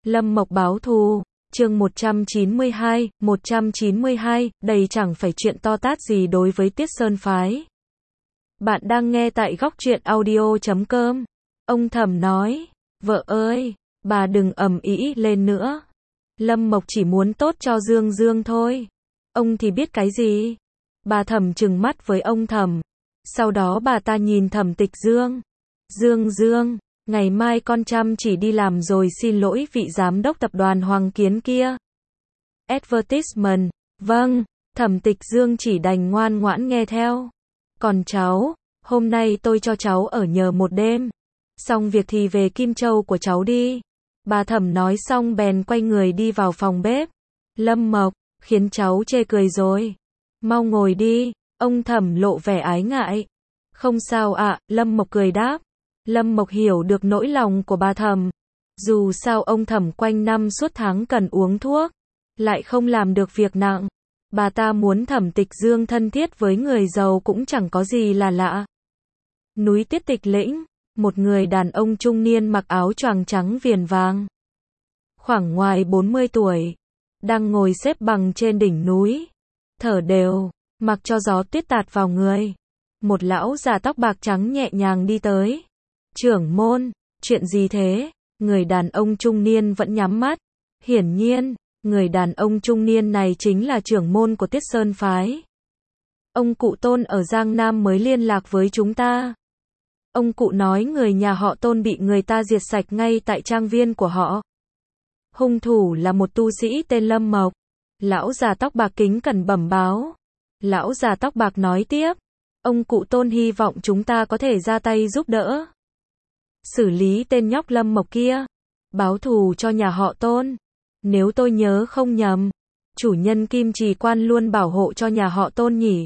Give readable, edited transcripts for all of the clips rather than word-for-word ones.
Lâm Mộc báo thù, chương 192, đây chẳng phải chuyện to tát gì đối với Tiết Sơn Phái. Bạn đang nghe tại góc truyện audio.com. Ông Thẩm nói, vợ ơi, bà đừng ầm ĩ lên nữa. Lâm Mộc chỉ muốn tốt cho Dương Dương thôi. Ông thì biết cái gì? Bà Thẩm trừng mắt với ông Thẩm. Sau đó bà ta nhìn Thẩm Tịch Dương. Dương, ngày mai con chăm chỉ đi làm rồi xin lỗi vị giám đốc tập đoàn Hoàng Kiến kia. Advertisement, vâng, Thẩm Tịch Dương chỉ đành ngoan ngoãn nghe theo. Còn cháu, hôm nay tôi cho cháu ở nhờ một đêm. Xong việc thì về Kim Châu của cháu đi. Bà Thẩm nói xong bèn quay người đi vào phòng bếp. Lâm Mộc, khiến cháu chê cười rồi. Mau ngồi đi, ông Thẩm lộ vẻ ái ngại. Không sao ạ, Lâm Mộc cười đáp. Lâm Mộc hiểu được nỗi lòng của bà Thẩm. Dù sao ông Thẩm quanh năm suốt tháng cần uống thuốc, lại không làm được việc nặng. Bà ta muốn Thẩm Tịch Dương thân thiết với người giàu cũng chẳng có gì là lạ. Núi Tiết Tịch Lĩnh, một người đàn ông trung niên mặc áo choàng trắng viền vàng, khoảng ngoài 40 tuổi, đang ngồi xếp bằng trên đỉnh núi, thở đều, mặc cho gió tuyết tạt vào người. Một lão già tóc bạc trắng nhẹ nhàng đi tới. Trưởng môn, chuyện gì thế? Người đàn ông trung niên vẫn nhắm mắt. Hiển nhiên, người đàn ông trung niên này chính là trưởng môn của Tiết Sơn Phái. Ông cụ Tôn ở Giang Nam mới liên lạc với chúng ta. Ông cụ nói người nhà họ Tôn bị người ta diệt sạch ngay tại trang viên của họ. Hung thủ là một tu sĩ tên Lâm Mộc. Lão già tóc bạc kính cẩn bẩm báo. Lão già tóc bạc nói tiếp. Ông cụ Tôn hy vọng chúng ta có thể ra tay giúp đỡ. Xử lý tên nhóc Lâm Mộc kia. Báo thù cho nhà họ Tôn. Nếu tôi nhớ không nhầm, chủ nhân Kim Trì Quan luôn bảo hộ cho nhà họ Tôn nhỉ?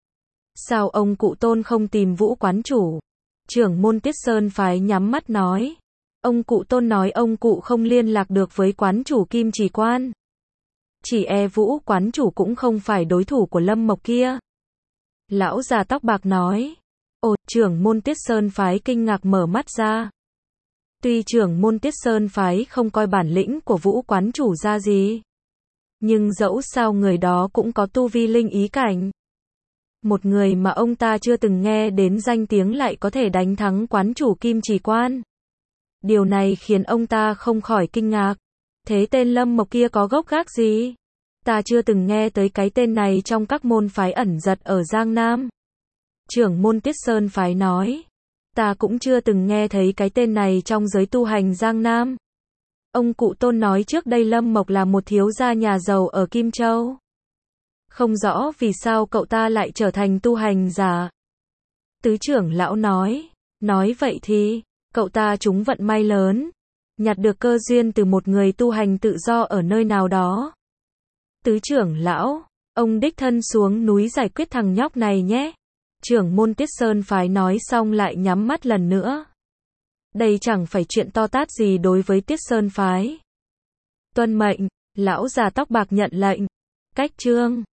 Sao ông cụ Tôn không tìm Vũ quán chủ? Trưởng môn Tiết Sơn Phái nhắm mắt nói. Ông cụ Tôn nói ông cụ không liên lạc được với quán chủ Kim Trì Quan. Chỉ e Vũ quán chủ cũng không phải đối thủ của Lâm Mộc kia. Lão già tóc bạc nói. Ồ, trưởng môn Tiết Sơn Phái kinh ngạc mở mắt ra. Tuy trưởng môn Tiết Sơn Phái không coi bản lĩnh của Vũ quán chủ ra gì, nhưng dẫu sao người đó cũng có tu vi linh ý cảnh. Một người mà ông ta chưa từng nghe đến danh tiếng lại có thể đánh thắng quán chủ Kim Trì Quan. Điều này khiến ông ta không khỏi kinh ngạc. Thế tên Lâm Mộc kia có gốc gác gì? Ta chưa từng nghe tới cái tên này trong các môn phái ẩn giật ở Giang Nam. Trưởng môn Tiết Sơn Phái nói. Ta cũng chưa từng nghe thấy cái tên này trong giới tu hành Giang Nam. Ông cụ Tôn nói trước đây Lâm Mộc là một thiếu gia nhà giàu ở Kim Châu. Không rõ vì sao cậu ta lại trở thành tu hành giả. Tứ trưởng lão nói. Nói vậy thì, cậu ta trúng vận may lớn. Nhặt được cơ duyên từ một người tu hành tự do ở nơi nào đó. Tứ trưởng lão, ông đích thân xuống núi giải quyết thằng nhóc này nhé. Trưởng môn Tiết Sơn Phái nói xong lại nhắm mắt lần nữa. Đây chẳng phải chuyện to tát gì đối với Tiết Sơn Phái. Tuân mệnh, lão già tóc bạc nhận lệnh. Cách chương